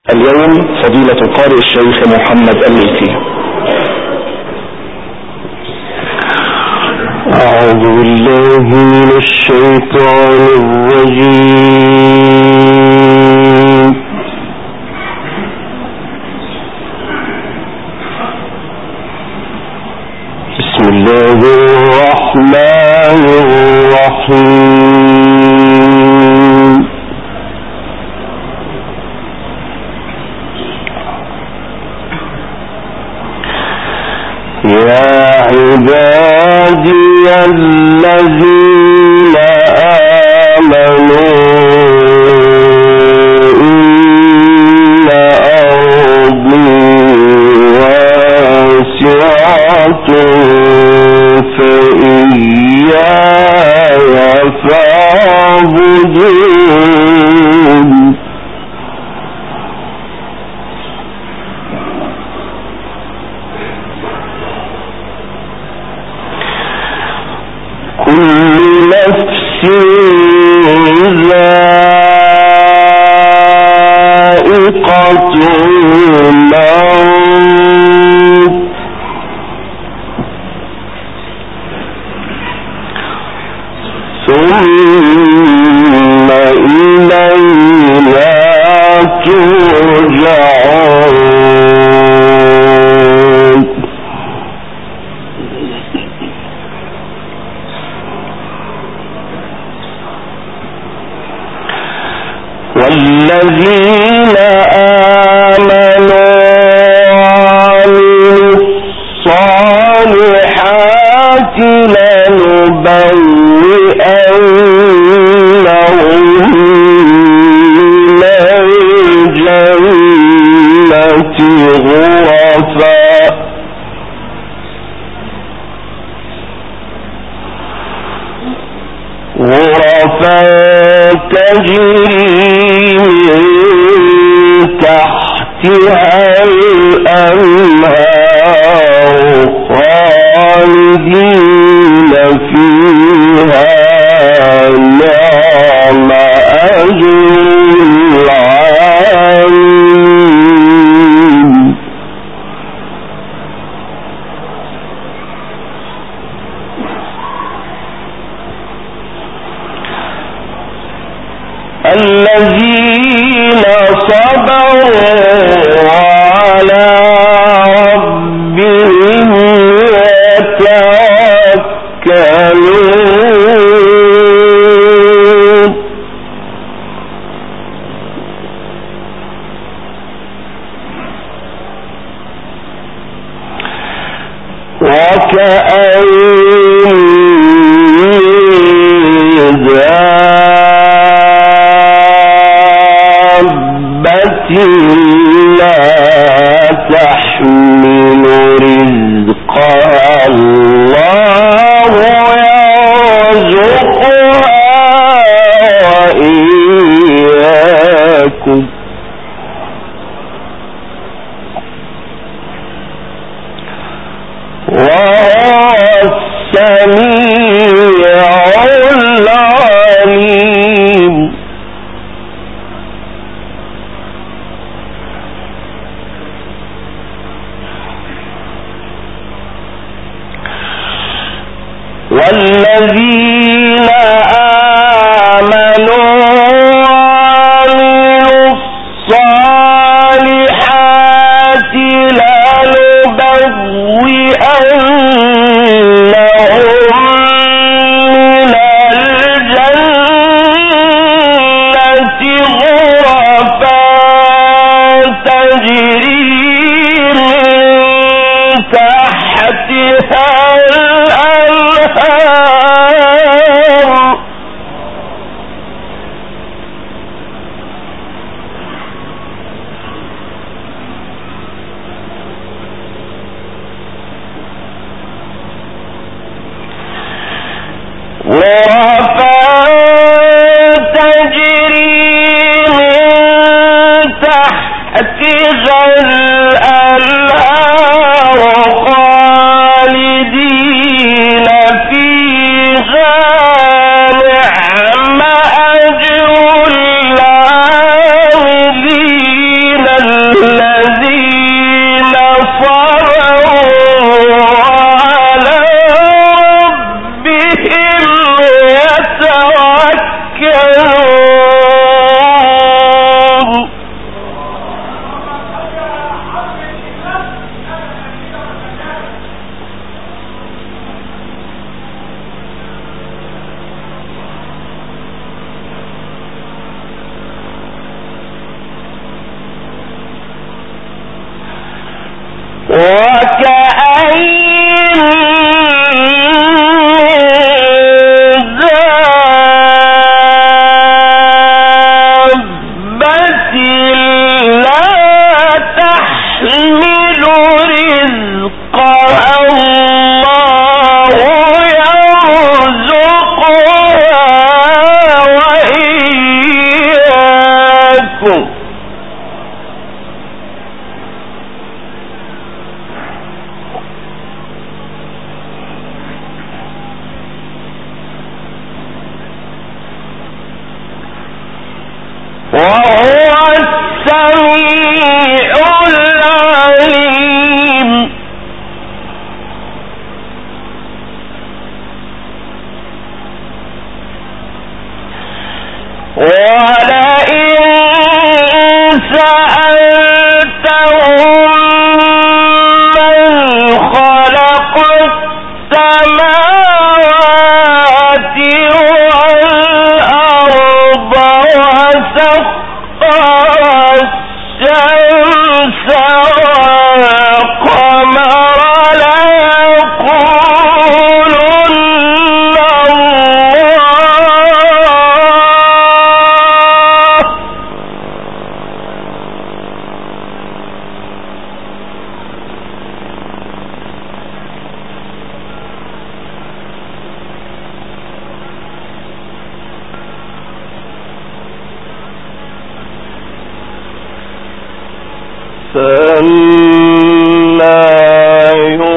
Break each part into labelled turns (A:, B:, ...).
A: اليوم فضيلة القارئ الشيخ محمد الليثي.
B: أعوذ بالله من الشيطان الرجيم. بسم الله الرحمن الرحيم. يا عبادي الذين آمنوا إن أرضي واسعة فإياي فاعبدون. كل نفس ذائقة الموت ثم إلينا ترجعون. والذين آمنوا وعملوا الصالحات لنبوئنهم من الجنة غرفا تجري من تحتها الأنهار خالدين فيها. نعم أجر العاملين. الذين صبروا وعلى ربهم يتوكلون. وكأين لا تحمل رزقها الله يرزقها وإياكم. وهو السميع العليم. والذين آمنوا وعملوا الصالحات لنبوئنهم من الجنة غرفا تجري من تحتها غرفا تجري من تحتها الأنهار خالدين فيها. نعم أجر العاملين. فأنا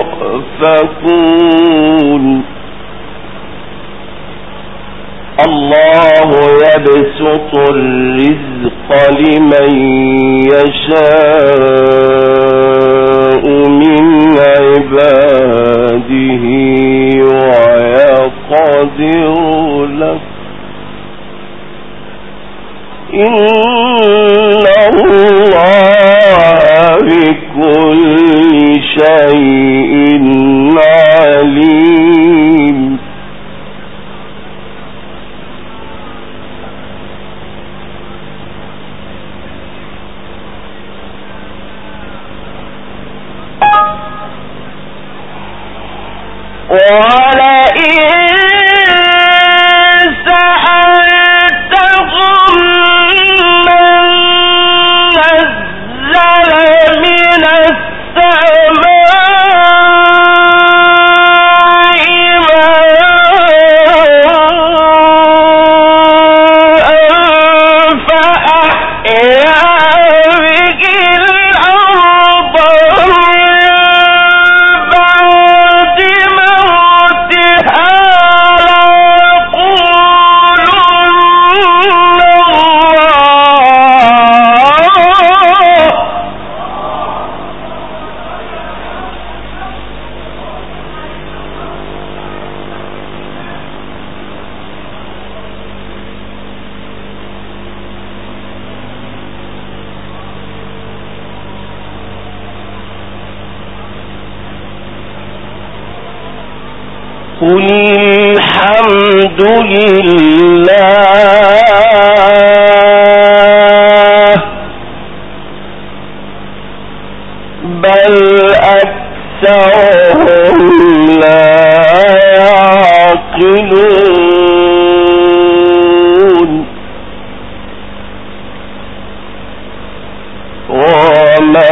B: يؤفكون. الله يبسط الرزق لمن يشاء من عباده ويقدر له إن الله بكل شيء عليم. قل الحمد لله بل أكثرهم لا يعقلون. وما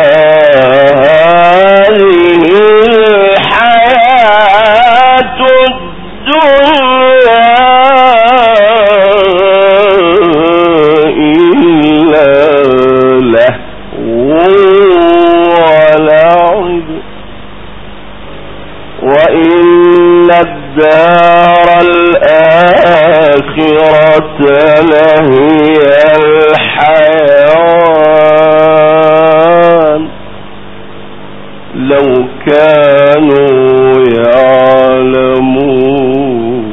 B: الدار الآخرة لهي الحيوان لو كانوا يعلمون.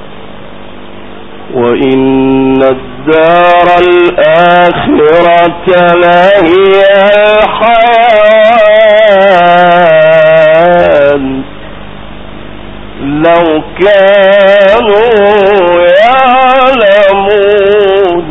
B: وإن الدار الآخرة لهي الحيوان لو كانوا يعلمون.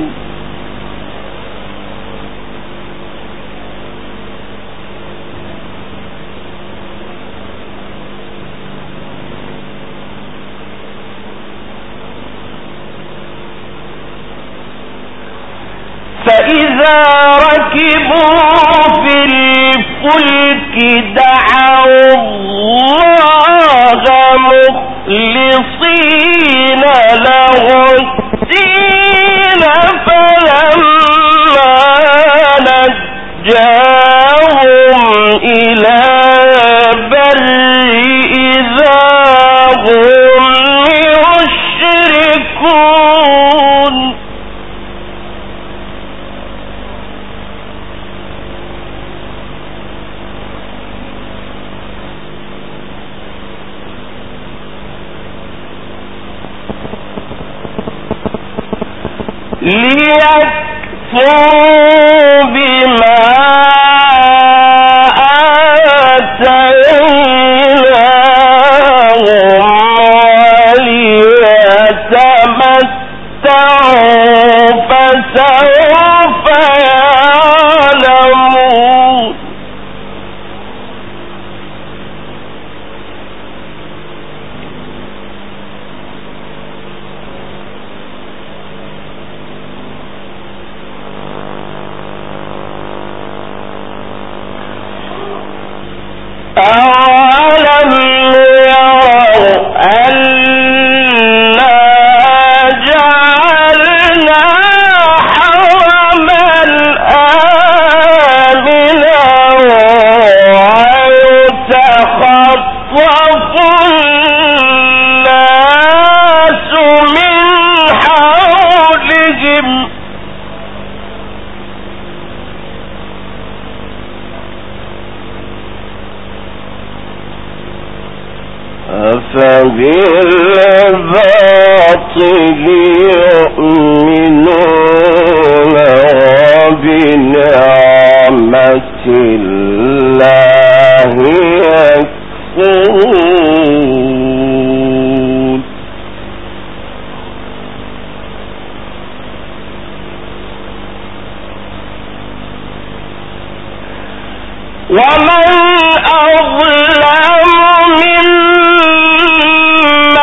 B: فإذا ركبوا في الفلك دعوا الله مخلصين له الدين فلما نجاهم إلى البر إذا هم يشركون. ليكفروا بما فبالباطل يؤمنون وبنعمة الله يكفرون ومن أظلم ممن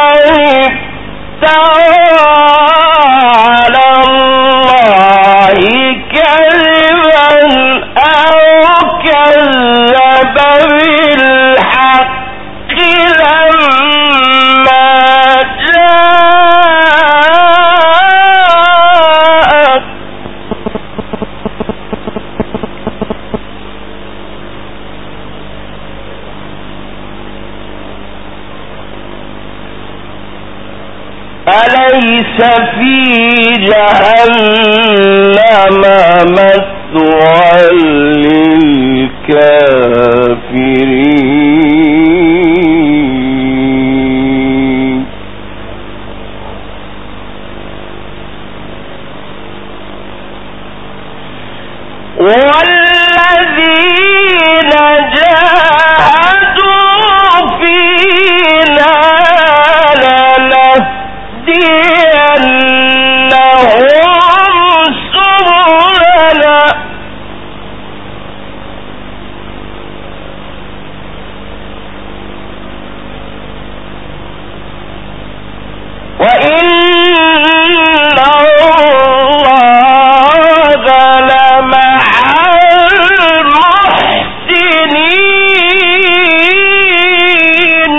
B: افترى على الله كذبا أو كذب بالحق لما جاءت أليس في جهنم مثوى للكافرين والذين جاهدوا فينا لنهدينهم سبلنا وإن الله لمع المحسنين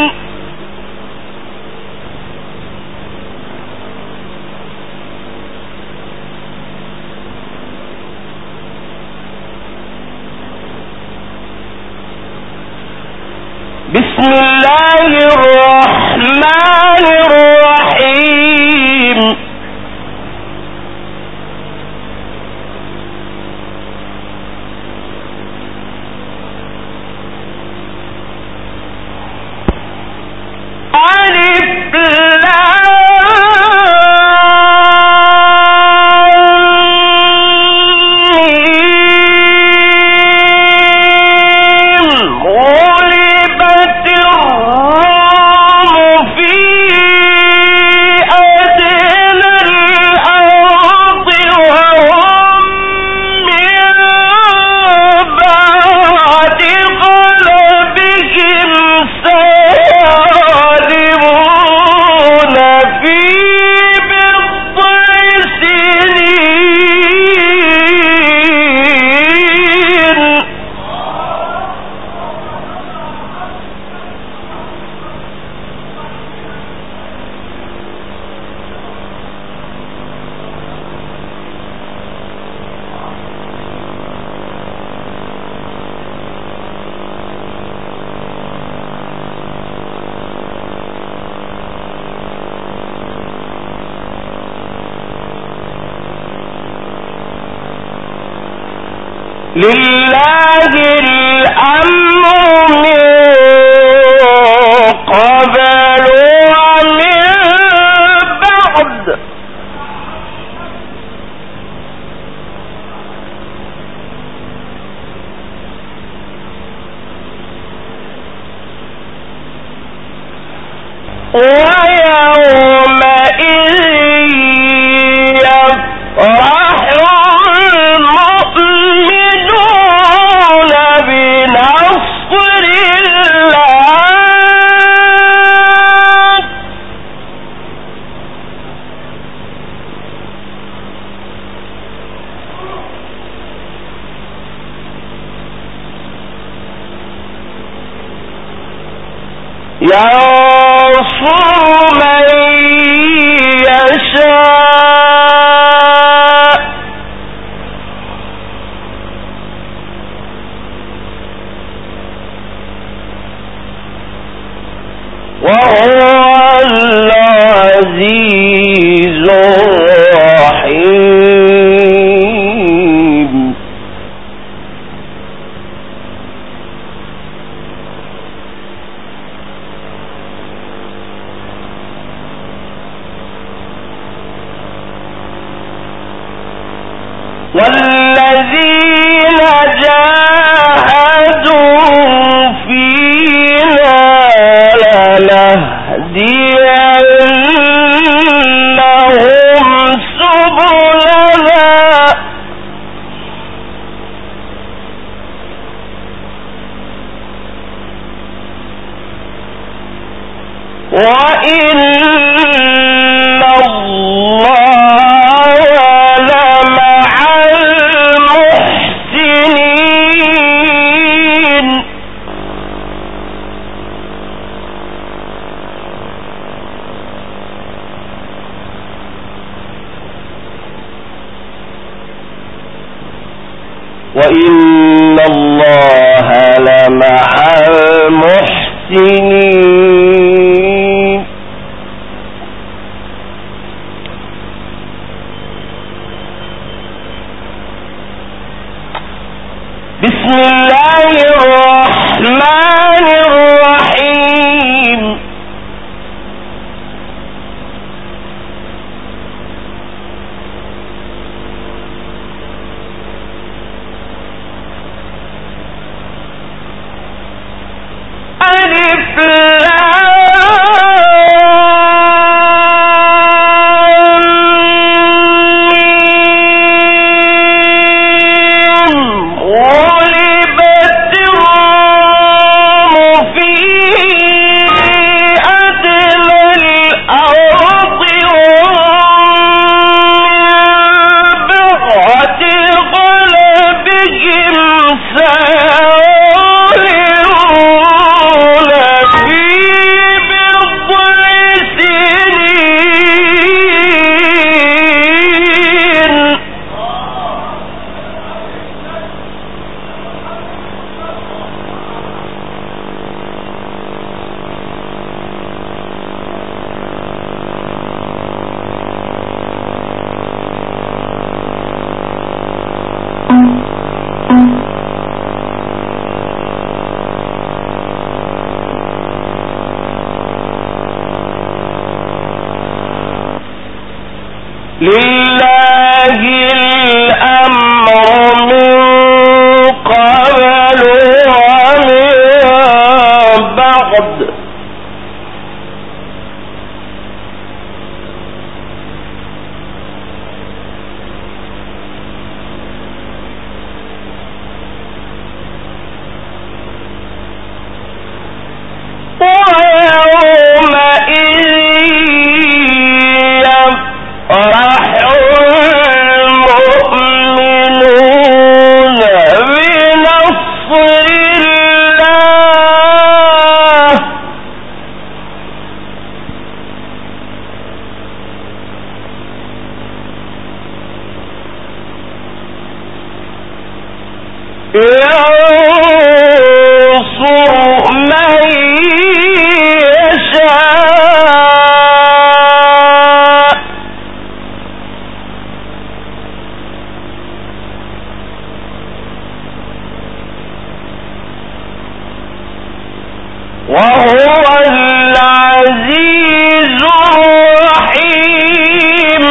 B: بسم الله الرحمن الرحيم ألف غلبت الروم في أدنى الأرض وهم من بعد غلبهم سيغلبون في بضع سنين لله الأمر من قبل ومن بعد ويومئذ يفرح المؤمنون بنصر الله ينصر من يشاء وهو العزيز الرحيم وإن الله لمع المحسنين. وإن الله لمع المحسنين. بسم الله الرحمن الرحيم. ألف لله الأمر من قبل ومن بعد. وهو العزيز الرحيم.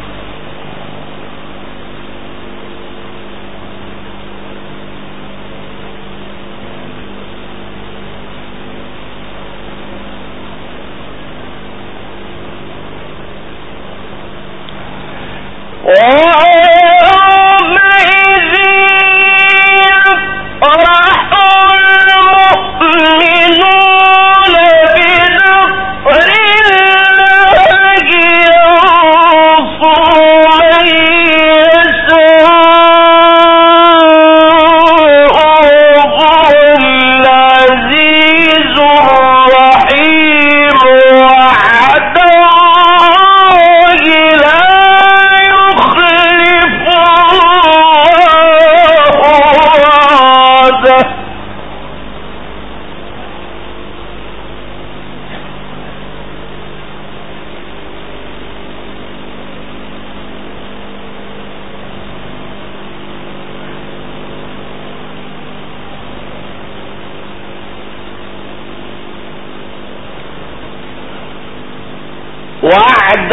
B: وعد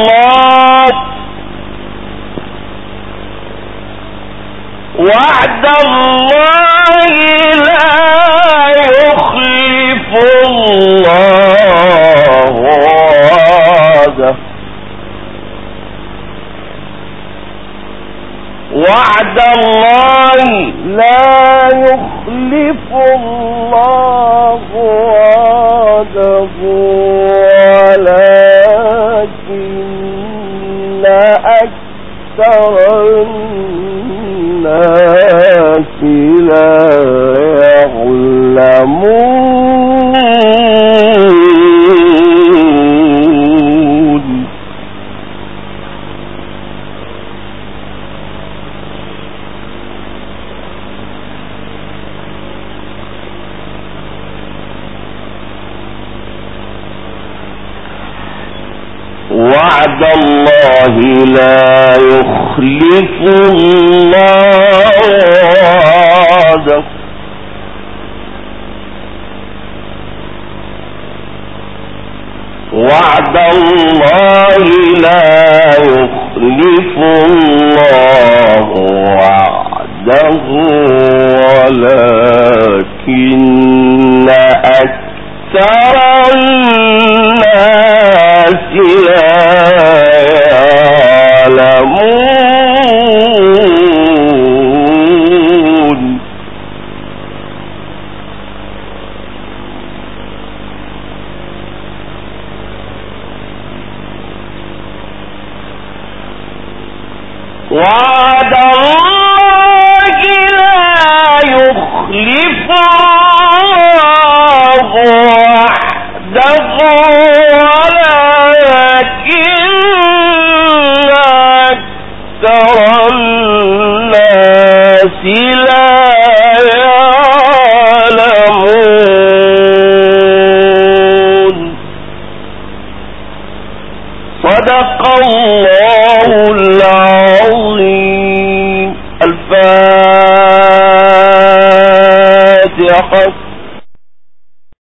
B: الله لا يخلف الله وعده. وعد الله لا يخلف الله وعده لا يعلمون وعد الله لا يخلف الله وعده وعد الله لا يخلف الله وعده ولكن أكثر الناس لا يعلمون وعد الله لا يخلف الله وعده ولكن أكثر الناس لا يعلمون صدق الله العظيم. الفاتحة.